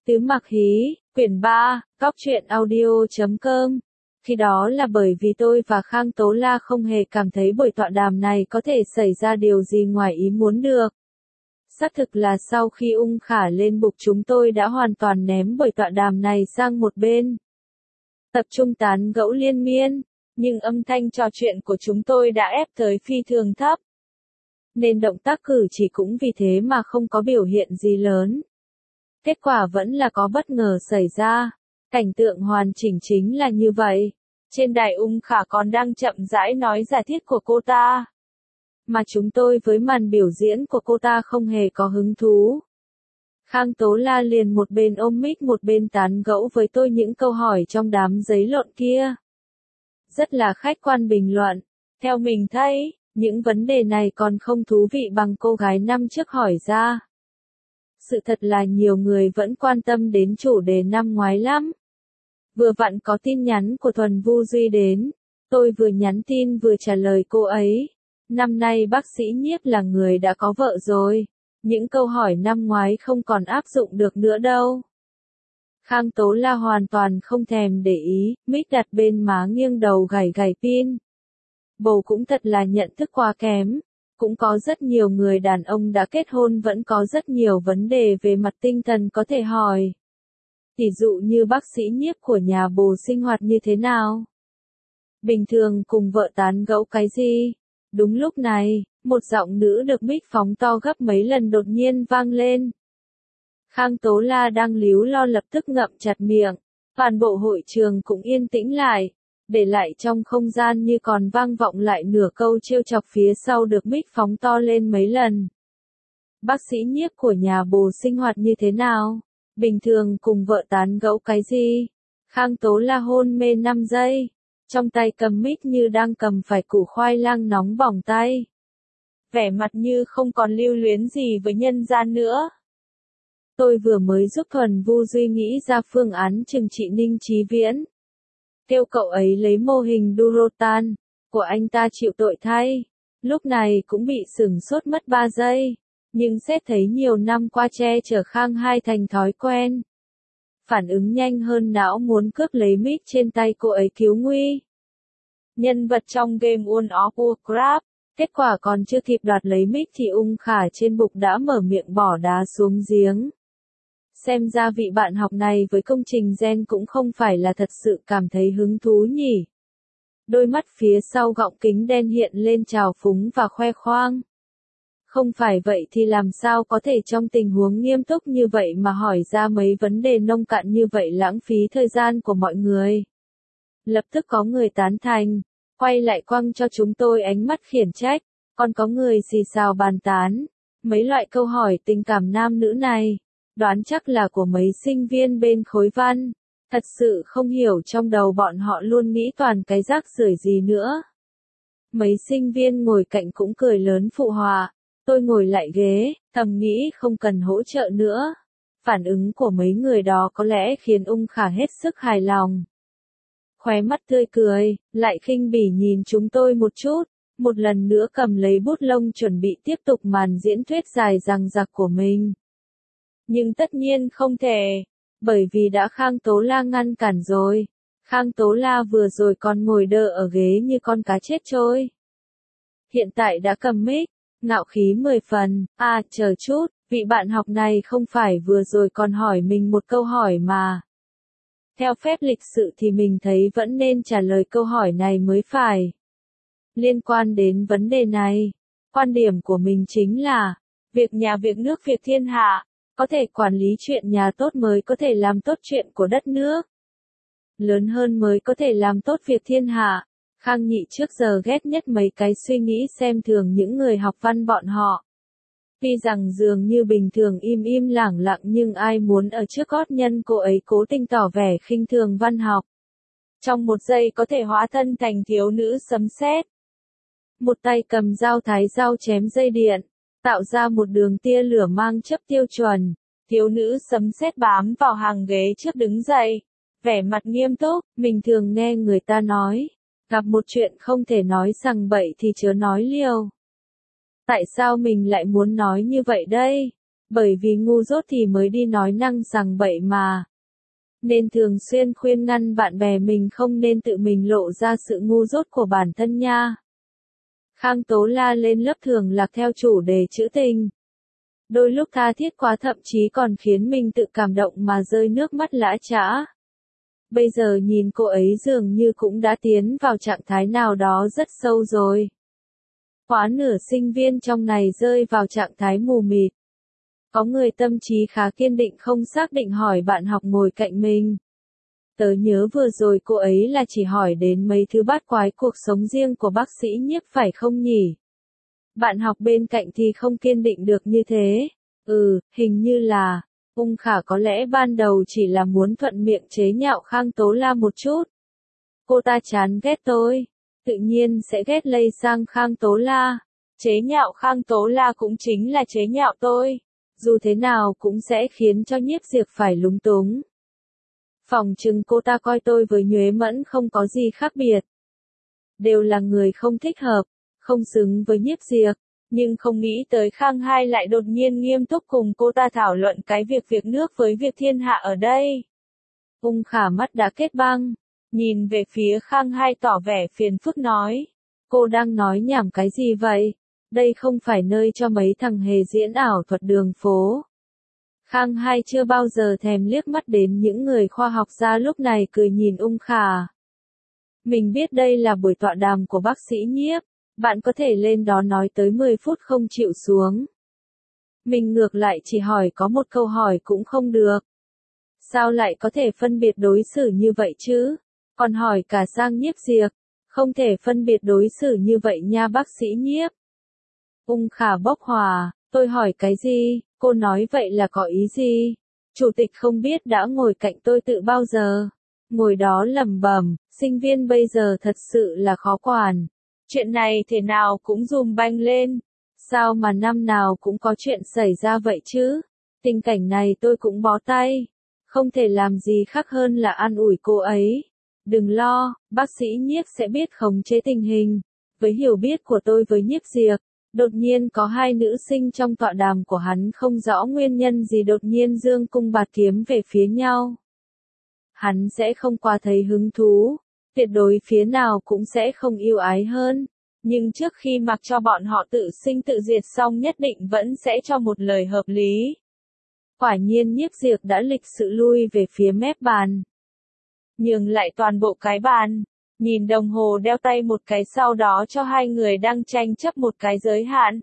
Tứ Mặc Hí, quyển 3, Góc truyện audio.com. Khi đó là bởi vì tôi và Khang Tố La không hề cảm thấy buổi tọa đàm này có thể xảy ra điều gì ngoài ý muốn được. Xác thực là sau khi Ung Khả lên bục chúng tôi đã hoàn toàn ném buổi tọa đàm này sang một bên. Tập trung tán gẫu liên miên, nhưng âm thanh trò chuyện của chúng tôi đã ép tới phi thường thấp. Nên động tác cử chỉ cũng vì thế mà không có biểu hiện gì lớn. Kết quả vẫn là có bất ngờ xảy ra. Cảnh tượng hoàn chỉnh chính là như vậy. Trên đài Ung Khả còn đang chậm rãi nói giả thiết của cô ta. Mà chúng tôi với màn biểu diễn của cô ta không hề có hứng thú. Khang Tố La liền một bên ôm mic một bên tán gẫu với tôi những câu hỏi trong đám giấy lộn kia. Rất là khách quan bình luận. Theo mình thấy, những vấn đề này còn không thú vị bằng cô gái năm trước hỏi ra. Sự thật là nhiều người vẫn quan tâm đến chủ đề năm ngoái lắm. Vừa vặn có tin nhắn của Thuần Vu Duy đến. Tôi vừa nhắn tin vừa trả lời cô ấy. Năm nay bác sĩ Nhiếp là người đã có vợ rồi. Những câu hỏi năm ngoái không còn áp dụng được nữa đâu. Khang Tố La hoàn toàn không thèm để ý, mic đặt bên má nghiêng đầu gảy gảy pin. Bầu cũng thật là nhận thức quá kém. Cũng có rất nhiều người đàn ông đã kết hôn vẫn có rất nhiều vấn đề về mặt tinh thần có thể hỏi. Tỷ dụ như bác sĩ Nhiếp của nhà bồ sinh hoạt như thế nào? Bình thường cùng vợ tán gẫu cái gì? Đúng lúc này, một giọng nữ được mic phóng to gấp mấy lần đột nhiên vang lên. Khang Tố La đang líu lo lập tức ngậm chặt miệng. Toàn bộ hội trường cũng yên tĩnh lại. Để lại trong không gian như còn vang vọng lại nửa câu trêu chọc phía sau được mic phóng to lên mấy lần. Bác sĩ Nhiếp của nhà bồ sinh hoạt như thế nào? Bình thường cùng vợ tán gẫu cái gì? Khang Tố La hôn mê 5 giây. Trong tay cầm mic như đang cầm phải củ khoai lang nóng bỏng tay. Vẻ mặt như không còn lưu luyến gì với nhân gian nữa. Tôi vừa mới giúp Thuần Vu Duy nghĩ ra phương án trừng trị Ninh Chí Viễn. Kêu cậu ấy lấy mô hình Durotan của anh ta chịu tội thay. Lúc này cũng bị sửng sốt mất 3 giây. Nhưng xét thấy nhiều năm qua che chở Khang Hai thành thói quen. Phản ứng nhanh hơn não muốn cướp lấy mic trên tay cô ấy cứu nguy. Nhân vật trong game World of Warcraft. Kết quả còn chưa kịp đoạt lấy mic thì Ung Khả trên bục đã mở miệng bỏ đá xuống giếng. Xem ra vị bạn học này với công trình gen cũng không phải là thật sự cảm thấy hứng thú nhỉ. Đôi mắt phía sau gọng kính đen hiện lên trào phúng và khoe khoang. Không phải vậy thì làm sao có thể trong tình huống nghiêm túc như vậy mà hỏi ra mấy vấn đề nông cạn như vậy lãng phí thời gian của mọi người. Lập tức có người tán thành, quay lại quăng cho chúng tôi ánh mắt khiển trách, còn có người xì xào bàn tán. Mấy loại câu hỏi tình cảm nam nữ này, đoán chắc là của mấy sinh viên bên khối văn. Thật sự không hiểu trong đầu bọn họ luôn nghĩ toàn cái rác rưởi gì nữa. Mấy sinh viên ngồi cạnh cũng cười lớn phụ họa. Tôi ngồi lại ghế, thầm nghĩ không cần hỗ trợ nữa. Phản ứng của mấy người đó có lẽ khiến Ung Khả hết sức hài lòng. Khóe mắt tươi cười, lại khinh bỉ nhìn chúng tôi một chút. Một lần nữa cầm lấy bút lông chuẩn bị tiếp tục màn diễn thuyết dài dằng dặc của mình. Nhưng tất nhiên không thể, bởi vì đã Khang Tố La ngăn cản rồi. Khang Tố La vừa rồi còn ngồi đơ ở ghế như con cá chết trôi. Hiện tại đã cầm mic, ngạo khí 10 phần. À, chờ chút, vị bạn học này không phải vừa rồi còn hỏi mình một câu hỏi mà. Theo phép lịch sự thì mình thấy vẫn nên trả lời câu hỏi này mới phải. Liên quan đến vấn đề này, quan điểm của mình chính là, việc nhà việc nước việc thiên hạ, có thể quản lý chuyện nhà tốt mới có thể làm tốt chuyện của đất nước. Lớn hơn mới có thể làm tốt việc thiên hạ. Khang Nhị trước giờ ghét nhất mấy cái suy nghĩ xem thường những người học văn bọn họ. Tuy rằng dường như bình thường im im lẳng lặng nhưng ai muốn ở trước gót nhân cô ấy cố tình tỏ vẻ khinh thường văn học. Trong một giây có thể hóa thân thành thiếu nữ sấm sét. Một tay cầm dao thái dao chém dây điện, tạo ra một đường tia lửa mang chấp tiêu chuẩn. Thiếu nữ sấm sét bám vào hàng ghế trước đứng dậy. Vẻ mặt nghiêm túc, mình thường nghe người ta nói. Gặp một chuyện không thể nói rằng bậy thì chớ nói liều. Tại sao mình lại muốn nói như vậy đây? Bởi vì ngu dốt thì mới đi nói năng rằng bậy mà. Nên thường xuyên khuyên ngăn bạn bè mình không nên tự mình lộ ra sự ngu dốt của bản thân nha. Khang Tố La lên lớp thường lạc theo chủ đề trữ tình. Đôi lúc tha thiết quá thậm chí còn khiến mình tự cảm động mà rơi nước mắt lã chã. Bây giờ nhìn cô ấy dường như cũng đã tiến vào trạng thái nào đó rất sâu rồi. Quá nửa sinh viên trong này rơi vào trạng thái mù mịt. Có người tâm trí khá kiên định không xác định hỏi bạn học ngồi cạnh mình. Tớ nhớ vừa rồi cô ấy là chỉ hỏi đến mấy thứ bát quái cuộc sống riêng của bác sĩ Nhiếp phải không nhỉ? Bạn học bên cạnh thì không kiên định được như thế. Hình như là, Ung Khả có lẽ ban đầu chỉ là muốn thuận miệng chế nhạo Khang Tố La một chút. Cô ta chán ghét tôi, tự nhiên sẽ ghét lây sang Khang Tố La. Chế nhạo Khang Tố La cũng chính là chế nhạo tôi. Dù thế nào cũng sẽ khiến cho Nhiếp Diệp phải lúng túng. Phỏng chừng cô ta coi tôi với Nhuế Mẫn không có gì khác biệt. Đều là người không thích hợp, không xứng với Nhiếp Diệp. Nhưng không nghĩ tới Khang Hai lại đột nhiên nghiêm túc cùng cô ta thảo luận cái việc nước với việc thiên hạ ở đây. Ung Khả mắt đã kết băng, nhìn về phía Khang Hai tỏ vẻ phiền phức nói. Cô đang nói nhảm cái gì vậy? Đây không phải nơi cho mấy thằng hề diễn ảo thuật đường phố. Khang Hai chưa bao giờ thèm liếc mắt đến những người khoa học gia lúc này cười nhìn Ung Khả. Mình biết đây là buổi tọa đàm của bác sĩ Nhiếp. Bạn có thể lên đó nói tới 10 phút không chịu xuống. Mình ngược lại chỉ hỏi có một câu hỏi cũng không được. Sao lại có thể phân biệt đối xử như vậy chứ? Còn hỏi cả sang Nhiếp Diệp. Không thể phân biệt đối xử như vậy nha bác sĩ Nhiếp. Ung Khả bốc hỏa, tôi hỏi cái gì? Cô nói vậy là có ý gì? Chủ tịch không biết đã ngồi cạnh tôi từ bao giờ. Ngồi đó lẩm bẩm, sinh viên bây giờ thật sự là khó quản. Chuyện này thế nào cũng dùm banh lên. Sao mà năm nào cũng có chuyện xảy ra vậy chứ? Tình cảnh này tôi cũng bó tay. Không thể làm gì khác hơn là an ủi cô ấy. Đừng lo, bác sĩ Nhiếp sẽ biết khống chế tình hình. Với hiểu biết của tôi với Nhiếp Diệp, đột nhiên có hai nữ sinh trong tọa đàm của hắn không rõ nguyên nhân gì đột nhiên giương cung bạt kiếm về phía nhau. Hắn sẽ không quá thấy hứng thú. Tuyệt đối phía nào cũng sẽ không yêu ái hơn. Nhưng trước khi mặc cho bọn họ tự sinh tự diệt xong nhất định vẫn sẽ cho một lời hợp lý. Quả nhiên Nhiếp Diệp đã lịch sự lui về phía mép bàn. Nhường lại toàn bộ cái bàn. Nhìn đồng hồ đeo tay một cái sau đó cho hai người đang tranh chấp một cái giới hạn.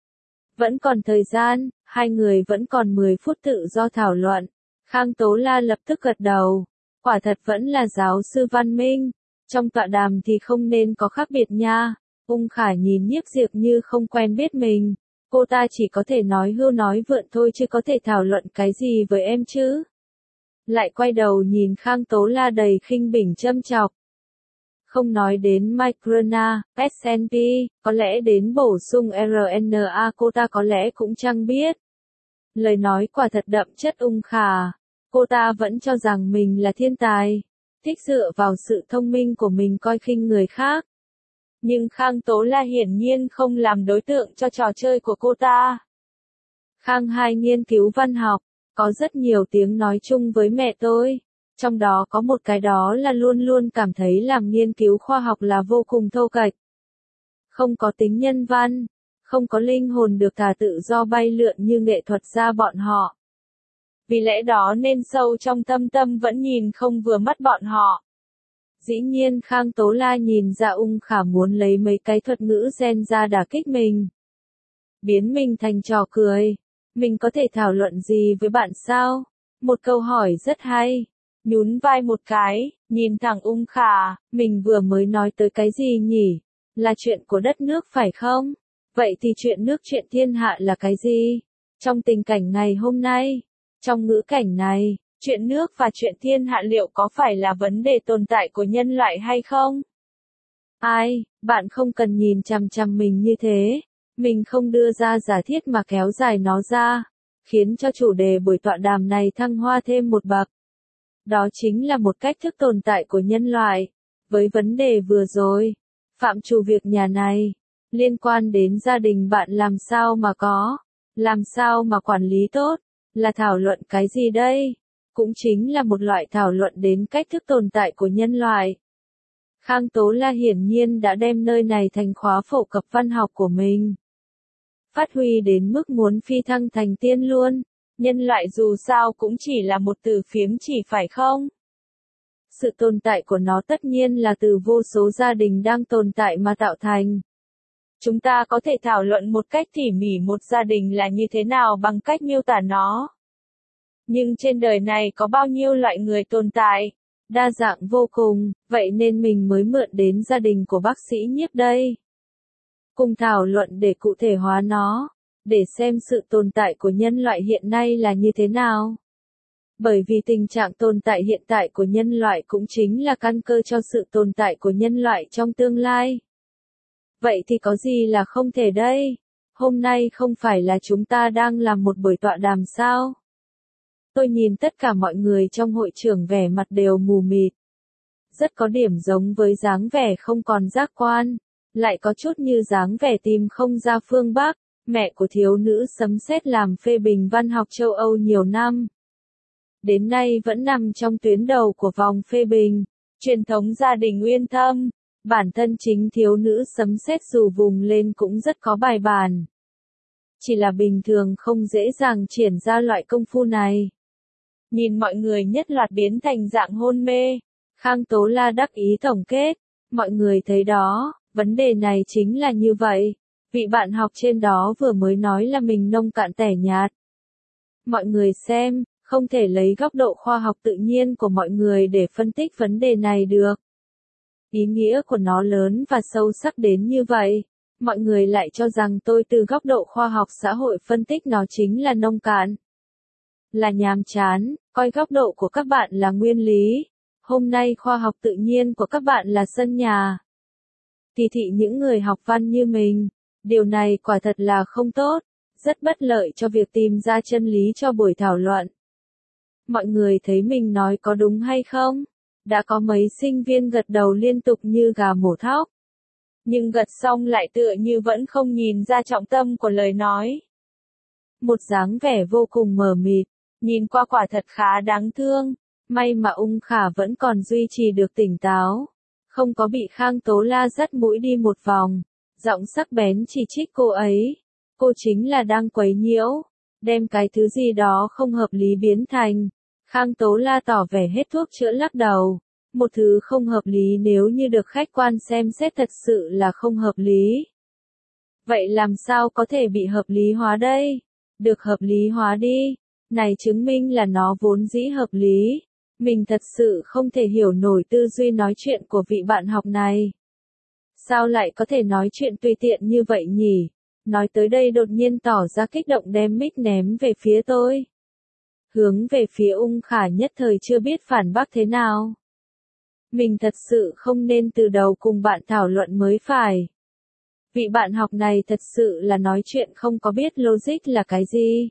Vẫn còn thời gian, hai người vẫn còn 10 phút tự do thảo luận. Khang Tố La lập tức gật đầu. Quả thật vẫn là giáo sư văn minh. Trong tọa đàm thì không nên có khác biệt nha. Ung Khả nhìn Nhiếp Diệp như không quen biết mình. Cô ta chỉ có thể nói hưu nói vượn thôi chứ có thể thảo luận cái gì với em chứ. Lại quay đầu nhìn Khang Tố La đầy khinh bỉ châm chọc. Không nói đến Microna, S&P, có lẽ đến bổ sung RNA cô ta có lẽ cũng chẳng biết. Lời nói quả thật đậm chất Ung Khả. Cô ta vẫn cho rằng mình là thiên tài. Thích dựa vào sự thông minh của mình coi khinh người khác. Nhưng Khang Tố La hiển nhiên không làm đối tượng cho trò chơi của cô ta. Khang Hai nghiên cứu văn học, có rất nhiều tiếng nói chung với mẹ tôi. Trong đó có một cái đó là luôn luôn cảm thấy làm nghiên cứu khoa học là vô cùng thô kệch. Không có tính nhân văn, không có linh hồn được thả tự do bay lượn như nghệ thuật gia bọn họ. Vì lẽ đó nên sâu trong tâm tâm vẫn nhìn không vừa mắt bọn họ. Dĩ nhiên Khang Tố La nhìn ra Ung Khả muốn lấy mấy cái thuật ngữ gen ra đả kích mình. Biến mình thành trò cười. Mình có thể thảo luận gì với bạn sao? Một câu hỏi rất hay. Nhún vai một cái, nhìn thẳng Ung Khả, mình vừa mới nói tới cái gì nhỉ? Là chuyện của đất nước phải không? Vậy thì chuyện nước chuyện thiên hạ là cái gì? Trong tình cảnh ngày hôm nay, trong ngữ cảnh này, chuyện nước và chuyện thiên hạ liệu có phải là vấn đề tồn tại của nhân loại hay không? Ai, bạn không cần nhìn chằm chằm mình như thế. Mình không đưa ra giả thiết mà kéo dài nó ra, khiến cho chủ đề buổi tọa đàm này thăng hoa thêm một bậc. Đó chính là một cách thức tồn tại của nhân loại. Với vấn đề vừa rồi, phạm trù việc nhà này, liên quan đến gia đình bạn làm sao mà có. Làm sao mà quản lý tốt? Là thảo luận cái gì đây? Cũng chính là một loại thảo luận đến cách thức tồn tại của nhân loại. Khang Tố La hiển nhiên đã đem nơi này thành khóa phổ cập văn học của mình. Phát huy đến mức muốn phi thăng thành tiên luôn. Nhân loại dù sao cũng chỉ là một từ phiếm chỉ phải không? Sự tồn tại của nó tất nhiên là từ vô số gia đình đang tồn tại mà tạo thành. Chúng ta có thể thảo luận một cách tỉ mỉ một gia đình là như thế nào bằng cách miêu tả nó. Nhưng trên đời này có bao nhiêu loại người tồn tại? Đa dạng vô cùng, vậy nên mình mới mượn đến gia đình của bác sĩ Nhiếp đây. Cùng thảo luận để cụ thể hóa nó, để xem sự tồn tại của nhân loại hiện nay là như thế nào. Bởi vì tình trạng tồn tại hiện tại của nhân loại cũng chính là căn cơ cho sự tồn tại của nhân loại trong tương lai. Vậy thì có gì là không thể đây? Hôm nay không phải là chúng ta đang làm một buổi tọa đàm sao? Tôi nhìn tất cả mọi người trong hội trường vẻ mặt đều mù mịt. Rất có điểm giống với dáng vẻ không còn giác quan, lại có chút như dáng vẻ tìm không ra phương Bắc, mẹ của thiếu nữ sấm sét làm phê bình văn học châu Âu nhiều năm. Đến nay vẫn nằm trong tuyến đầu của vòng phê bình, truyền thống gia đình uyên thâm, bản thân chính thiếu nữ sấm sét dù vùng lên cũng rất có bài bản. Chỉ là bình thường không dễ dàng triển ra loại công phu này. Nhìn mọi người nhất loạt biến thành dạng hôn mê, Khang Tố La đắc ý tổng kết, mọi người thấy đó, vấn đề này chính là như vậy, vị bạn học trên đó vừa mới nói là mình nông cạn tẻ nhạt. Mọi người xem, không thể lấy góc độ khoa học tự nhiên của mọi người để phân tích vấn đề này được. Ý nghĩa của nó lớn và sâu sắc đến như vậy, mọi người lại cho rằng tôi từ góc độ khoa học xã hội phân tích nó chính là nông cạn. Là nhàm chán, coi góc độ của các bạn là nguyên lý. Hôm nay khoa học tự nhiên của các bạn là sân nhà. Kỳ thị những người học văn như mình, điều này quả thật là không tốt, rất bất lợi cho việc tìm ra chân lý cho buổi thảo luận. Mọi người thấy mình nói có đúng hay không? Đã có mấy sinh viên gật đầu liên tục như gà mổ thóc. Nhưng gật xong lại tựa như vẫn không nhìn ra trọng tâm của lời nói. Một dáng vẻ vô cùng mờ mịt, nhìn qua quả thật khá đáng thương. May mà Ung Khả vẫn còn duy trì được tỉnh táo, không có bị Khang Tố La dắt mũi đi một vòng, giọng sắc bén chỉ trích cô ấy. Cô chính là đang quấy nhiễu, đem cái thứ gì đó không hợp lý biến thành. Khang Tố La tỏ vẻ hết thuốc chữa lắc đầu. Một thứ không hợp lý nếu như được khách quan xem xét thật sự là không hợp lý. Vậy làm sao có thể bị hợp lý hóa đây? Được hợp lý hóa đi. Này chứng minh là nó vốn dĩ hợp lý. Mình thật sự không thể hiểu nổi tư duy nói chuyện của vị bạn học này. Sao lại có thể nói chuyện tùy tiện như vậy nhỉ? Nói tới đây đột nhiên tỏ ra kích động đem mic ném về phía tôi. Hướng về phía Ung Khả nhất thời chưa biết phản bác thế nào. Mình thật sự không nên từ đầu cùng bạn thảo luận mới phải. Vị bạn học này thật sự là nói chuyện không có biết logic là cái gì.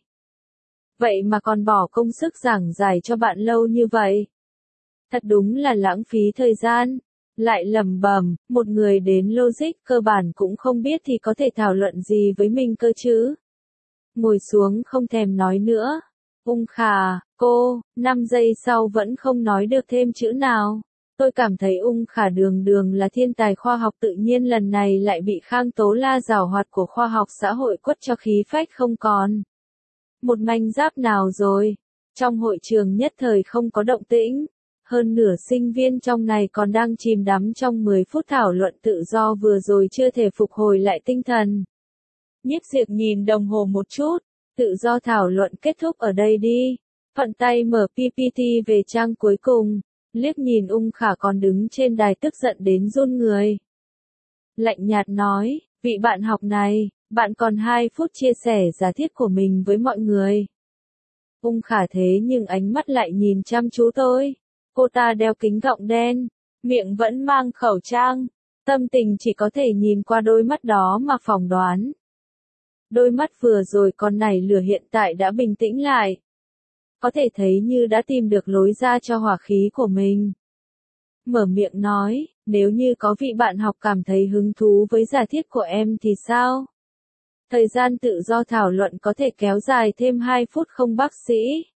Vậy mà còn bỏ công sức giảng giải cho bạn lâu như vậy. Thật đúng là lãng phí thời gian. Lại lẩm bẩm, một người đến logic cơ bản cũng không biết thì có thể thảo luận gì với mình cơ chứ. Ngồi xuống không thèm nói nữa. Ung Khả, cô, 5 giây sau vẫn không nói được thêm chữ nào. Tôi cảm thấy Ung Khả đường đường là thiên tài khoa học tự nhiên lần này lại bị Khang Tố La giảo hoạt của khoa học xã hội quất cho khí phách không còn. Một manh giáp nào rồi? Trong hội trường nhất thời không có động tĩnh. Hơn nửa sinh viên trong này còn đang chìm đắm trong 10 phút thảo luận tự do vừa rồi chưa thể phục hồi lại tinh thần. Nhiếp Diệp nhìn đồng hồ một chút, tự do thảo luận kết thúc ở đây đi. Thuận tay mở PPT về trang cuối cùng, liếc nhìn Ung Khả còn đứng trên đài tức giận đến run người. Lạnh nhạt nói, vị bạn học này, bạn còn 2 phút chia sẻ giả thiết của mình với mọi người. Ung Khả thế nhưng ánh mắt lại nhìn chăm chú tôi. Cô ta đeo kính gọng đen, miệng vẫn mang khẩu trang, tâm tình chỉ có thể nhìn qua đôi mắt đó mà phỏng đoán. Đôi mắt vừa rồi còn nảy lửa hiện tại đã bình tĩnh lại. Có thể thấy như đã tìm được lối ra cho hỏa khí của mình. Mở miệng nói, nếu như có vị bạn học cảm thấy hứng thú với giả thiết của em thì sao? Thời gian tự do thảo luận có thể kéo dài thêm 2 phút không bác sĩ?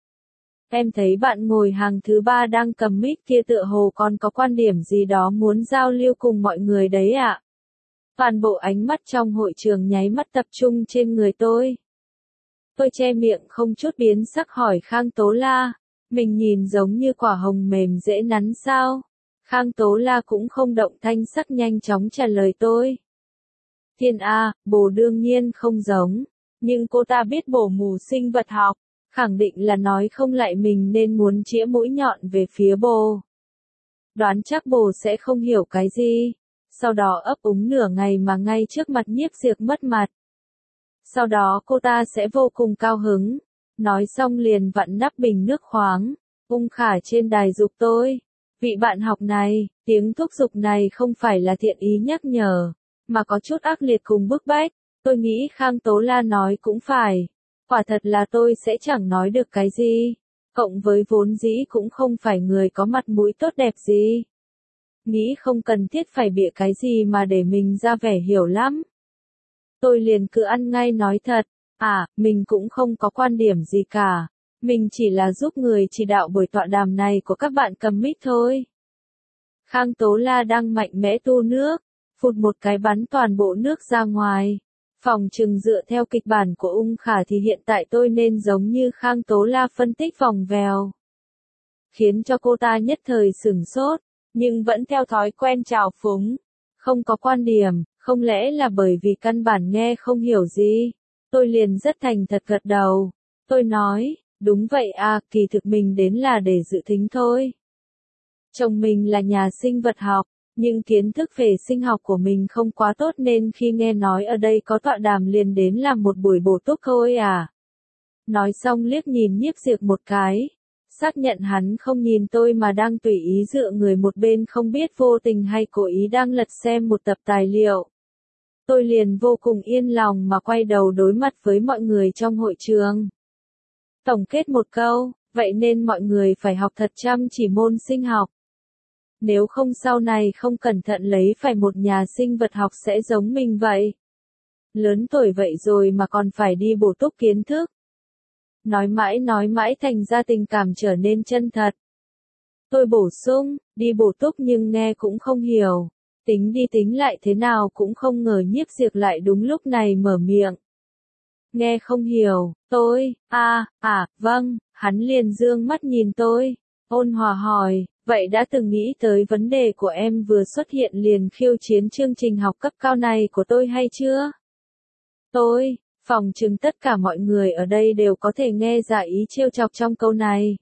Em thấy bạn ngồi hàng thứ 3 đang cầm mic kia tựa hồ còn có quan điểm gì đó muốn giao lưu cùng mọi người đấy ạ. Toàn bộ ánh mắt trong hội trường nháy mắt tập trung trên người tôi. Tôi che miệng không chút biến sắc hỏi Khang Tố La, mình nhìn giống như quả hồng mềm dễ nắn sao? Khang Tố La cũng không động thanh sắc nhanh chóng trả lời tôi. Thiên A, bồ đương nhiên không giống, nhưng cô ta biết bổ mù sinh vật học, khẳng định là nói không lại mình nên muốn chĩa mũi nhọn về phía bồ. Đoán chắc bồ sẽ không hiểu cái gì. Sau đó ấp úng nửa ngày mà ngay trước mặt Nhiếp Diệp mất mặt. Sau đó cô ta sẽ vô cùng cao hứng. Nói xong liền vặn nắp bình nước khoáng. Ung Khả trên đài giục tôi. Vị bạn học này, tiếng thúc giục này không phải là thiện ý nhắc nhở, mà có chút ác liệt cùng bức bách. Tôi nghĩ Khang Tố La nói cũng phải. Quả thật là tôi sẽ chẳng nói được cái gì. Cộng với vốn dĩ cũng không phải người có mặt mũi tốt đẹp gì. Nghĩ không cần thiết phải bịa cái gì mà để mình ra vẻ hiểu lắm. Tôi liền cứ ăn ngay nói thật, mình cũng không có quan điểm gì cả. Mình chỉ là giúp người chỉ đạo buổi tọa đàm này của các bạn cầm mic thôi. Khang Tố La đang mạnh mẽ tu nước, phụt một cái bắn toàn bộ nước ra ngoài. Phòng trừng dựa theo kịch bản của Ung Khả thì hiện tại tôi nên giống như Khang Tố La phân tích vòng vèo. Khiến cho cô ta nhất thời sửng sốt, nhưng vẫn theo thói quen trào phúng. Không có quan điểm, không lẽ là bởi vì căn bản nghe không hiểu gì? Tôi liền rất thành thật gật đầu. Tôi nói, đúng vậy kỳ thực mình đến là để dự thính thôi. Chồng mình là nhà sinh vật học, nhưng kiến thức về sinh học của mình không quá tốt nên khi nghe nói ở đây có tọa đàm liền đến làm một buổi bổ túc thôi Nói xong liếc nhìn Nhiếp Diệp một cái. Xác nhận hắn không nhìn tôi mà đang tùy ý dựa người một bên không biết vô tình hay cố ý đang lật xem một tập tài liệu. Tôi liền vô cùng yên lòng mà quay đầu đối mặt với mọi người trong hội trường. Tổng kết một câu, vậy nên mọi người phải học thật chăm chỉ môn sinh học. Nếu không sau này không cẩn thận lấy phải một nhà sinh vật học sẽ giống mình vậy. Lớn tuổi vậy rồi mà còn phải đi bổ túc kiến thức. Nói mãi thành ra tình cảm trở nên chân thật. Tôi bổ sung, đi bổ túc nhưng nghe cũng không hiểu. Tính đi tính lại thế nào cũng không ngờ Nhiếp Diệp lại đúng lúc này mở miệng. Nghe không hiểu, tôi, vâng, hắn liền dương mắt nhìn tôi. Ôn hòa hỏi, vậy đã từng nghĩ tới vấn đề của em vừa xuất hiện liền khiêu chiến chương trình học cấp cao này của tôi hay chưa? Phòng trừng tất cả mọi người ở đây đều có thể nghe ra ý trêu chọc trong câu này.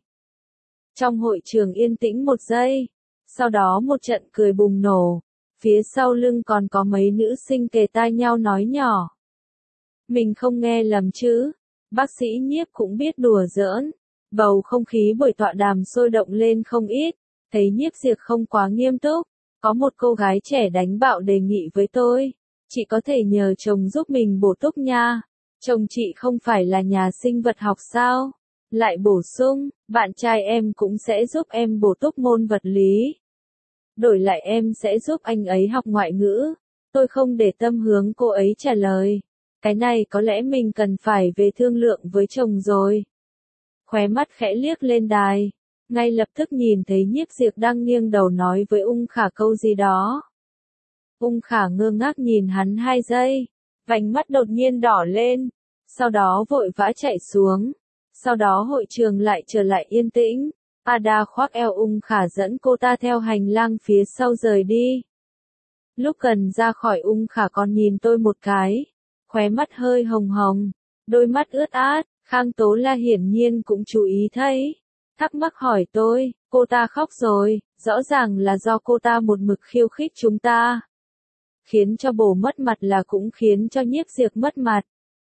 Trong hội trường yên tĩnh một giây, sau đó một trận cười bùng nổ, phía sau lưng còn có mấy nữ sinh kề tai nhau nói nhỏ. Mình không nghe lầm chứ, bác sĩ Nhiếp cũng biết đùa giỡn, bầu không khí buổi tọa đàm sôi động lên không ít, thấy Nhiếp Diệp không quá nghiêm túc, có một cô gái trẻ đánh bạo đề nghị với tôi, chị có thể nhờ chồng giúp mình bổ túc nha. Chồng chị không phải là nhà sinh vật học sao? Lại bổ sung, bạn trai em cũng sẽ giúp em bổ túc môn vật lý. Đổi lại em sẽ giúp anh ấy học ngoại ngữ. Tôi không để tâm hướng cô ấy trả lời. Cái này có lẽ mình cần phải về thương lượng với chồng rồi. Khóe mắt khẽ liếc lên đài. Ngay lập tức nhìn thấy Nhiếp Diệp đang nghiêng đầu nói với Ung Khả câu gì đó. Ung Khả ngơ ngác nhìn hắn 2 giây. Vành mắt đột nhiên đỏ lên, sau đó vội vã chạy xuống, sau đó hội trường lại trở lại yên tĩnh, Ada khoác eo Ung Khả dẫn cô ta theo hành lang phía sau rời đi. Lúc gần ra khỏi Ung Khả còn nhìn tôi một cái, khóe mắt hơi hồng hồng, đôi mắt ướt át, Khang Tố La hiển nhiên cũng chú ý thấy, thắc mắc hỏi tôi, cô ta khóc rồi, rõ ràng là do cô ta một mực khiêu khích chúng ta. Khiến cho bồ mất mặt là cũng khiến cho Nhiếp Diệp mất mặt.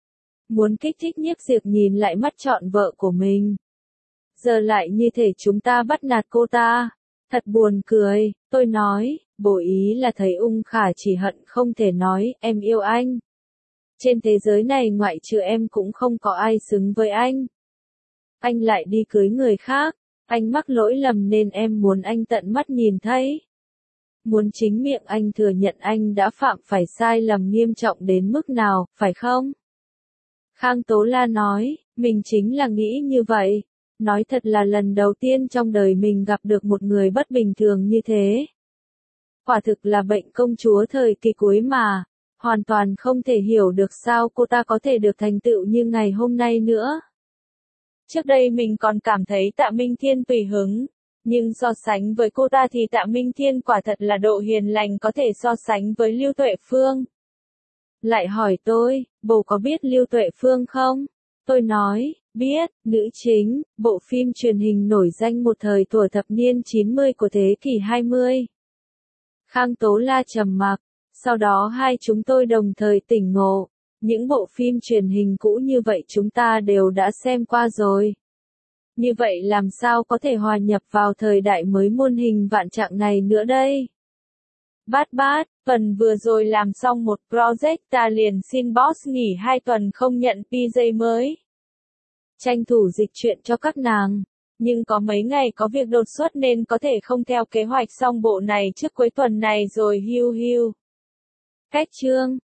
Muốn kích thích Nhiếp Diệp nhìn lại mắt trọn vợ của mình. Giờ lại như thể chúng ta bắt nạt cô ta. Thật buồn cười, tôi nói, bồ ý là thấy Ung Khả chỉ hận không thể nói, em yêu anh. Trên thế giới này ngoại trừ em cũng không có ai xứng với anh. Anh lại đi cưới người khác, anh mắc lỗi lầm nên em muốn anh tận mắt nhìn thấy. Muốn chính miệng anh thừa nhận anh đã phạm phải sai lầm nghiêm trọng đến mức nào, phải không? Khang Tố La nói, mình chính là nghĩ như vậy. Nói thật là lần đầu tiên trong đời mình gặp được một người bất bình thường như thế. Quả thực là bệnh công chúa thời kỳ cuối mà. Hoàn toàn không thể hiểu được sao cô ta có thể được thành tựu như ngày hôm nay nữa. Trước đây mình còn cảm thấy Tạ Minh Thiên tùy hứng. Nhưng so sánh với cô ta thì Tạ Minh Thiên quả thật là độ hiền lành có thể so sánh với Lưu Tuệ Phương. Lại hỏi tôi, bố có biết Lưu Tuệ Phương không? Tôi nói, biết, nữ chính, bộ phim truyền hình nổi danh một thời thuở thập niên 90 của thế kỷ 20. Khang Tố La trầm mặc, sau đó hai chúng tôi đồng thời tỉnh ngộ. Những bộ phim truyền hình cũ như vậy chúng ta đều đã xem qua rồi. Như vậy làm sao có thể hòa nhập vào thời đại mới muôn hình vạn trạng này nữa đây? Bát, phần vừa rồi làm xong một project ta liền xin boss nghỉ 2 tuần không nhận PJ mới. Tranh thủ dịch chuyện cho các nàng. Nhưng có mấy ngày có việc đột xuất nên có thể không theo kế hoạch xong bộ này trước cuối tuần này rồi hiu. Cách chương